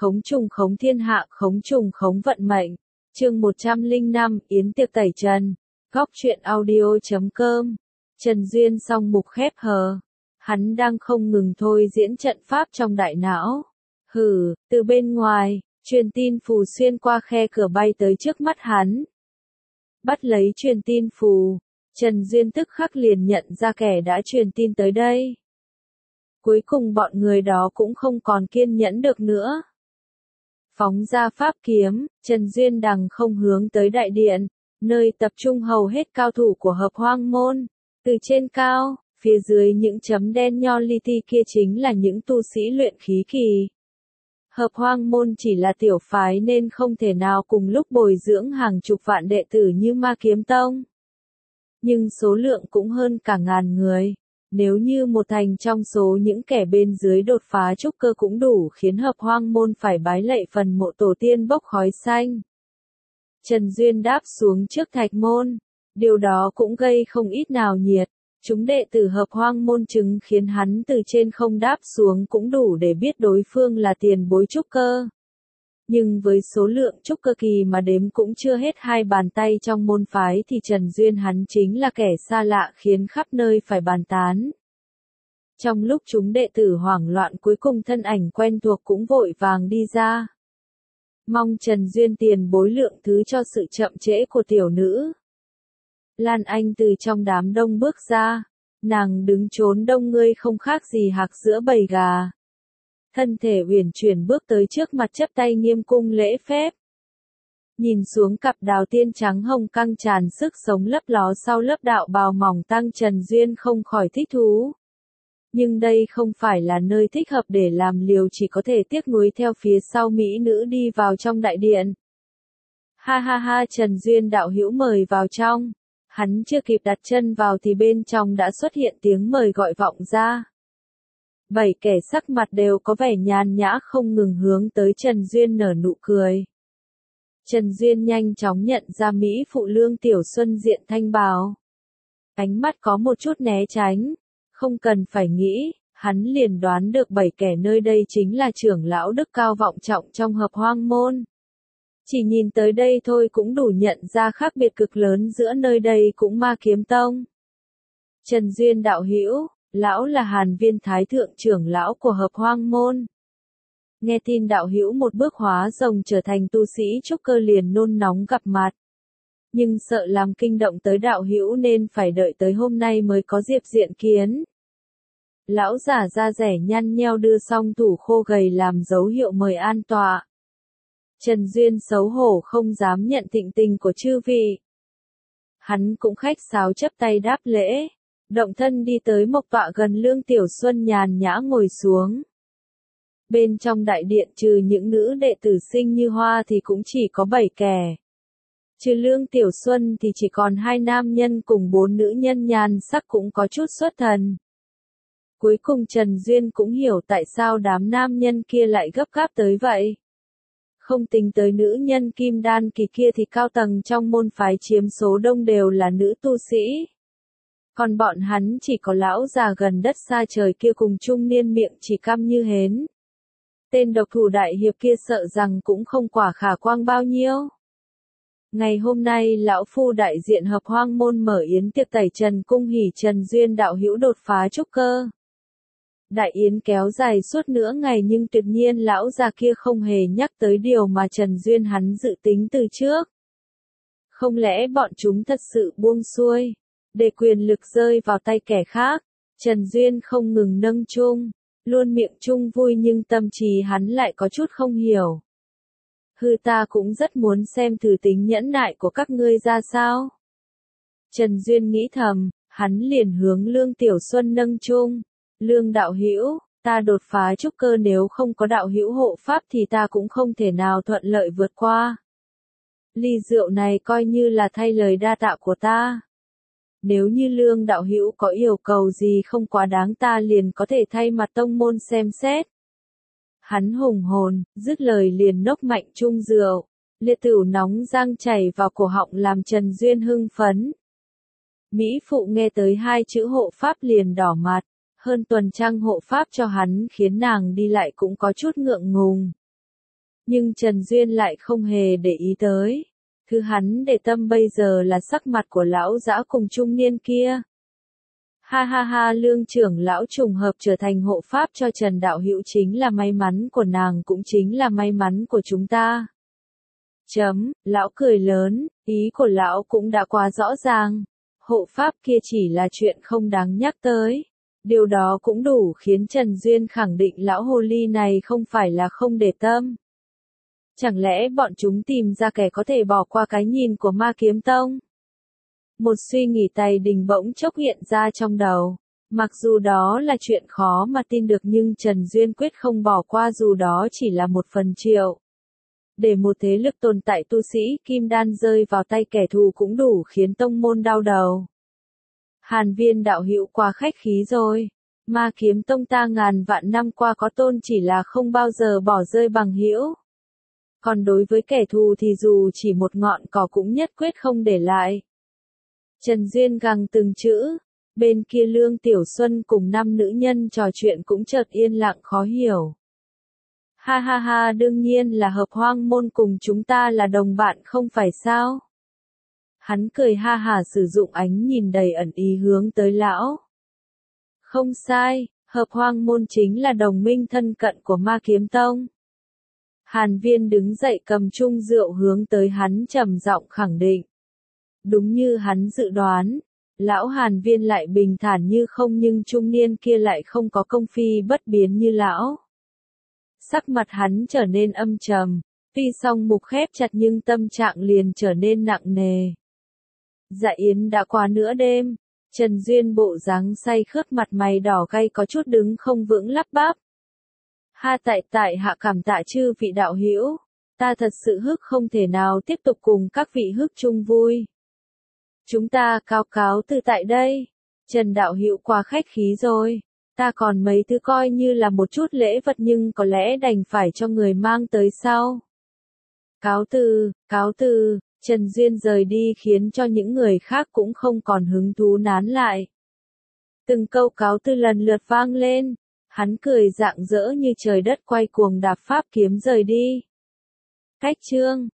Khống trùng khống thiên hạ, khống trùng khống vận mệnh. Chương 105, Yến tiệc tẩy trần. Góc truyện audio.com. Trần Duyên song mục khép hờ. Hắn đang không ngừng thôi diễn trận pháp trong đại não. Từ bên ngoài, truyền tin phù xuyên qua khe cửa bay tới trước mắt hắn. Bắt lấy truyền tin phù, Trần Duyên tức khắc liền nhận ra kẻ đã truyền tin tới đây. Cuối cùng bọn người đó cũng không còn kiên nhẫn được nữa. Phóng ra pháp kiếm, Trần Duyên đằng không hướng tới đại điện, nơi tập trung hầu hết cao thủ của Hợp Hoang Môn. Từ trên cao, phía dưới những chấm đen nho li ti kia chính là những tu sĩ luyện khí kỳ. Hợp Hoang Môn chỉ là tiểu phái nên không thể nào cùng lúc bồi dưỡng hàng chục vạn đệ tử như Ma Kiếm Tông. Nhưng số lượng cũng hơn cả ngàn người. Nếu như một thành trong số những kẻ bên dưới đột phá trúc cơ cũng đủ khiến Hợp Hoang Môn phải bái lạy phần mộ tổ tiên bốc khói xanh. Trần Duyên đáp xuống trước thạch môn. Điều đó cũng gây không ít nào nhiệt. Chúng đệ tử Hợp Hoang Môn chứng khiến hắn từ trên không đáp xuống cũng đủ để biết đối phương là tiền bối trúc cơ. Nhưng với số lượng trúc cơ kỳ mà đếm cũng chưa hết hai bàn tay trong môn phái thì Trần Duyên hắn chính là kẻ xa lạ khiến khắp nơi phải bàn tán. Trong lúc chúng đệ tử hoảng loạn cuối cùng thân ảnh quen thuộc cũng vội vàng đi ra. Mong Trần Duyên tiền bối lượng thứ cho sự chậm trễ của tiểu nữ. Lan Anh từ trong đám đông bước ra. Nàng đứng trốn đông ngươi không khác gì hạc giữa bầy gà. Thân thể uyển chuyển bước tới trước mặt chắp tay nghiêm cung lễ phép. Nhìn xuống cặp đào tiên trắng hồng căng tràn sức sống lấp ló sau lớp đạo bào mỏng tăng Trần Duyên không khỏi thích thú. Nhưng đây không phải là nơi thích hợp để làm liều, chỉ có thể tiếc nuối theo phía sau mỹ nữ đi vào trong đại điện. Ha ha ha, Trần Duyên đạo hữu mời vào trong. Hắn chưa kịp đặt chân vào thì bên trong đã xuất hiện tiếng mời gọi vọng ra. 7 kẻ sắc mặt đều có vẻ nhàn nhã không ngừng hướng tới Trần Duyên nở nụ cười. Trần Duyên nhanh chóng nhận ra mỹ phụ Lương Tiểu Xuân diện thanh bào. Ánh mắt có một chút né tránh. Không cần phải nghĩ, hắn liền đoán được 7 kẻ nơi đây chính là trưởng lão đức cao vọng trọng trong Hợp Hoang Môn. Chỉ nhìn tới đây thôi cũng đủ nhận ra khác biệt cực lớn giữa nơi đây cũng Ma Kiếm Tông. Trần Duyên đạo hữu, lão là Hàn Viên Thái thượng trưởng lão của Hợp Hoang Môn. Nghe tin đạo hữu một bước hóa rồng trở thành tu sĩ trúc cơ liền nôn nóng gặp mặt. Nhưng sợ làm kinh động tới đạo hữu nên phải đợi tới hôm nay mới có dịp diện kiến. Lão giả da rẻ nhăn nheo đưa song thủ khô gầy làm dấu hiệu mời an tọa. Trần Duyên xấu hổ không dám nhận thịnh tình của chư vị. Hắn cũng khách sáo chấp tay đáp lễ. Động thân đi tới mộc tọa gần Lương Tiểu Xuân nhàn nhã ngồi xuống. Bên trong đại điện trừ những nữ đệ tử xinh như hoa thì cũng chỉ có 7 kẻ. Trừ Lương Tiểu Xuân thì chỉ còn 2 nam nhân cùng 4 nữ nhân nhan sắc cũng có chút xuất thần. Cuối cùng Trần Duyên cũng hiểu tại sao đám nam nhân kia lại gấp gáp tới vậy. Không tính tới nữ nhân kim đan kỳ kia thì cao tầng trong môn phái chiếm số đông đều là nữ tu sĩ. Còn bọn hắn chỉ có lão già gần đất xa trời kia cùng trung niên miệng chỉ căm như hến. Tên độc thủ đại hiệp kia sợ rằng cũng không quả khả quang bao nhiêu. Ngày hôm nay lão phu đại diện Hợp Hoang Môn mở yến tiệc tẩy trần cung hỉ Trần Duyên đạo hữu đột phá trúc cơ. Đại yến kéo dài suốt nửa ngày nhưng tuyệt nhiên lão già kia không hề nhắc tới điều mà Trần Duyên hắn dự tính từ trước. Không lẽ bọn chúng thật sự buông xuôi, để quyền lực rơi vào tay kẻ khác? Trần Duyên không ngừng nâng chung, luôn miệng chung vui nhưng tâm trí hắn lại có chút không hiểu. Ta cũng rất muốn xem thử tính nhẫn nại của các ngươi ra sao. Trần Duyên nghĩ thầm, hắn liền hướng Lương Tiểu Xuân nâng chung. Lương đạo hữu, ta đột phá trúc cơ nếu không có đạo hữu hộ pháp thì ta cũng không thể nào thuận lợi vượt qua. Ly rượu này coi như là thay lời đa tạ của ta. Nếu như Lương đạo hữu có yêu cầu gì không quá đáng ta liền có thể thay mặt tông môn xem xét. Hắn hùng hồn, dứt lời liền nốc mạnh chung rượu. Liệt tửu nóng rang chảy vào cổ họng làm Trần Duyên hưng phấn. Mỹ phụ nghe tới 2 chữ hộ pháp liền đỏ mặt. Hơn tuần trăng hộ pháp cho hắn khiến nàng đi lại cũng có chút ngượng ngùng. Nhưng Trần Duyên lại không hề để ý tới. Thứ hắn để tâm bây giờ là sắc mặt của lão dã cùng trung niên kia. Ha ha ha, Lương trưởng lão trùng hợp trở thành hộ pháp cho Trần đạo hữu chính là may mắn của nàng, cũng chính là may mắn của chúng ta. Lão cười lớn, ý của lão cũng đã quá rõ ràng. Hộ pháp kia chỉ là chuyện không đáng nhắc tới. Điều đó cũng đủ khiến Trần Duyên khẳng định lão hồ ly này không phải là không để tâm. Chẳng lẽ bọn chúng tìm ra kẻ có thể bỏ qua cái nhìn của Ma Kiếm Tông? Một suy nghĩ Tài Đình bỗng chốc hiện ra trong đầu. Mặc dù đó là chuyện khó mà tin được nhưng Trần Duyên quyết không bỏ qua dù đó chỉ là 1/1000. Để một thế lực tồn tại tu sĩ kim đan rơi vào tay kẻ thù cũng đủ khiến tông môn đau đầu. Hàn Viên đạo hữu quá khách khí rồi. Ma Kiếm Tông ta ngàn vạn năm qua có tôn chỉ là không bao giờ bỏ rơi bằng hữu. Còn đối với kẻ thù thì dù chỉ một ngọn cỏ cũng nhất quyết không để lại. Trần Duyên gằn từng chữ. Bên kia Lương Tiểu Xuân cùng 5 nữ nhân trò chuyện cũng chợt yên lặng khó hiểu. Ha ha ha, đương nhiên là Hợp Hoang môn cùng chúng ta là đồng bạn không phải sao? Hắn cười ha hả sử dụng ánh nhìn đầy ẩn ý hướng tới lão. Không sai, Hợp Hoang môn chính là đồng minh thân cận của Ma Kiếm Tông. Hàn Viên đứng dậy cầm chung rượu hướng tới hắn trầm giọng khẳng định. Đúng như hắn dự đoán, lão Hàn Viên lại bình thản như không nhưng trung niên kia lại không có công phi bất biến như lão. Sắc mặt hắn trở nên âm trầm, tuy song mục khép chặt nhưng tâm trạng liền trở nên nặng nề. Dạ yến đã qua nửa đêm, Trần Duyên bộ dáng say khướt mặt mày đỏ gay có chút đứng không vững lắp bắp. Ha tại hạ cảm tạ chư vị đạo hữu, ta thật sự hức không thể nào tiếp tục cùng các vị hức chung vui. Chúng ta cáo từ tại đây. Trần đạo hữu quá khách khí rồi. Ta còn mấy thứ coi như là một chút lễ vật nhưng có lẽ đành phải cho người mang tới sau. Cáo từ, Trần Duyên rời đi khiến cho những người khác cũng không còn hứng thú nán lại. Từng câu cáo từ lần lượt vang lên, hắn cười rạng rỡ như trời đất quay cuồng đạp pháp kiếm rời đi. Cách chương